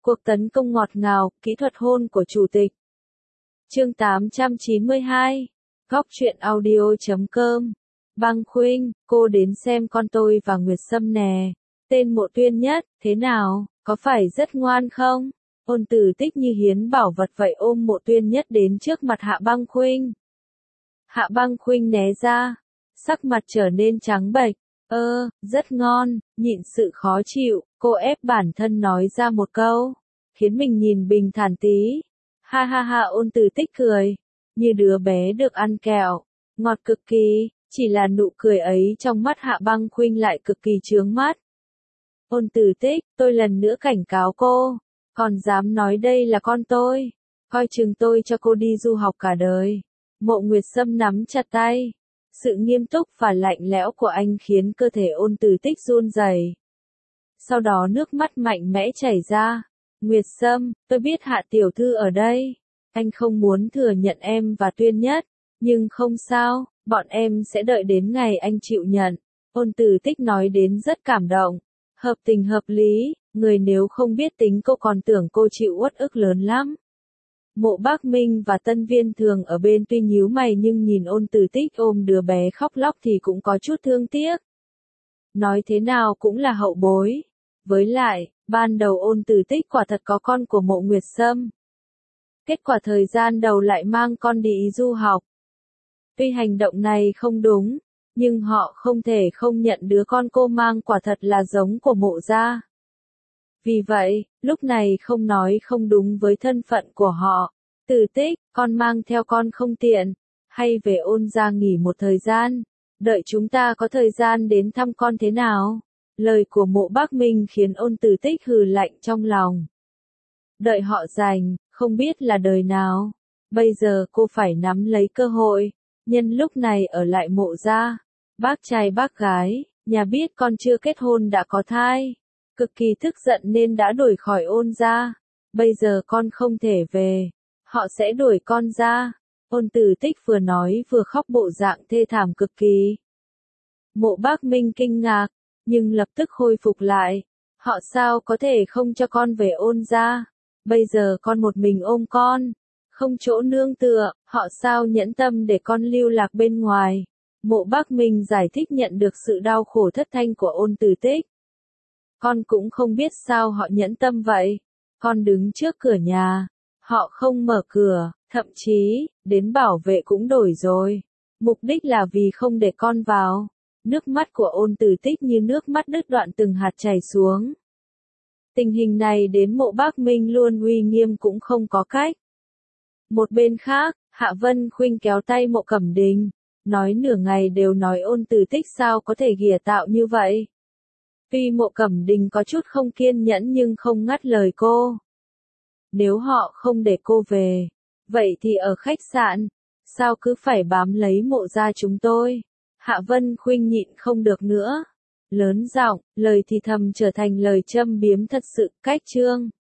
Cuộc tấn công ngọt ngào, kỹ thuật hôn của chủ tịch. Chương 892. Góc truyện audio.com. Băng Khuynh, cô đến xem con tôi và Nguyệt Sâm nè. Tên Mộ Tuyên Nhất, thế nào, có phải rất ngoan không? Ôn Tử Tích như hiến bảo vật vậy ôm Mộ Tuyên Nhất đến trước mặt Hạ Băng Khuynh. Hạ Băng Khuynh né ra, sắc mặt trở nên trắng bệch. Rất ngon, nhịn sự khó chịu, cô ép bản thân nói ra một câu, khiến mình nhìn bình thản tí. Ha ha ha, Ôn Tử Tích cười, như đứa bé được ăn kẹo, ngọt cực kỳ, chỉ là nụ cười ấy trong mắt Hạ Băng Khuynh lại cực kỳ chướng mắt. Ôn Tử Tích, tôi lần nữa cảnh cáo cô, còn dám nói đây là con tôi, coi chừng tôi cho cô đi du học cả đời. Mộ Nguyệt Sâm nắm chặt tay. Sự nghiêm túc và lạnh lẽo của anh khiến cơ thể Ôn Tử Tích run rẩy. Sau đó nước mắt mạnh mẽ chảy ra. Nguyệt Sâm, tôi biết Hạ tiểu thư ở đây. Anh không muốn thừa nhận em và Tuyên Nhất, nhưng không sao, bọn em sẽ đợi đến ngày anh chịu nhận. Ôn Tử Tích nói đến rất cảm động. Hợp tình hợp lý, người nếu không biết tính cô còn tưởng cô chịu uất ức lớn lắm. Mộ Bác Minh và Tân Viên Thường ở bên tuy nhíu mày nhưng nhìn Ôn Tử Tích ôm đứa bé khóc lóc thì cũng có chút thương tiếc. Nói thế nào cũng là hậu bối. Với lại, ban đầu Ôn Tử Tích quả thật có con của Mộ Nguyệt Sâm. Kết quả thời gian đầu lại mang con đi du học. Tuy hành động này không đúng, nhưng họ không thể không nhận đứa con cô mang quả thật là giống của Mộ gia. Vì vậy, lúc này không nói không đúng với thân phận của họ. Tử Tích, con mang theo con không tiện, hay về Ôn gia nghỉ một thời gian, đợi chúng ta có thời gian đến thăm con thế nào? Lời của Mộ Bác Minh khiến Ôn Tử Tích hừ lạnh trong lòng. Đợi họ rảnh, không biết là đời nào. Bây giờ cô phải nắm lấy cơ hội, nhân lúc này ở lại Mộ gia. Bác trai bác gái, nhà biết con chưa kết hôn đã có thai. Cực kỳ tức giận nên đã đuổi khỏi Ôn gia. Bây giờ con không thể về, họ sẽ đuổi con ra. Ôn Tử Tích vừa nói vừa khóc bộ dạng thê thảm cực kỳ. Mộ Bác Minh kinh ngạc, nhưng lập tức khôi phục lại. Họ sao có thể không cho con về Ôn gia? Bây giờ con một mình ôm con, không chỗ nương tựa, họ sao nhẫn tâm để con lưu lạc bên ngoài? Mộ Bác Minh giải thích nhận được sự đau khổ thất thanh của Ôn Tử Tích. Con cũng không biết sao họ nhẫn tâm vậy. Con đứng trước cửa nhà, họ không mở cửa, thậm chí, đến bảo vệ cũng đổi rồi. Mục đích là vì không để con vào. Nước mắt của Ôn Tử Tích như nước mắt đứt đoạn từng hạt chảy xuống. Tình hình này đến Mộ Bác Minh luôn uy nghiêm cũng không có cách. Một bên khác, Hạ Vân Khuynh kéo tay Mộ Cẩm Đình, nói nửa ngày đều nói Ôn Tử Tích sao có thể ghìa tạo như vậy. Tuy Mộ Cẩm Đình có chút không kiên nhẫn nhưng không ngắt lời cô. Nếu họ không để cô về, vậy thì ở khách sạn, sao cứ phải bám lấy Mộ gia chúng tôi? Hạ Vân Khuynh nhịn không được nữa. Lớn giọng, lời thì thầm trở thành lời châm biếm thật sự, cách chương.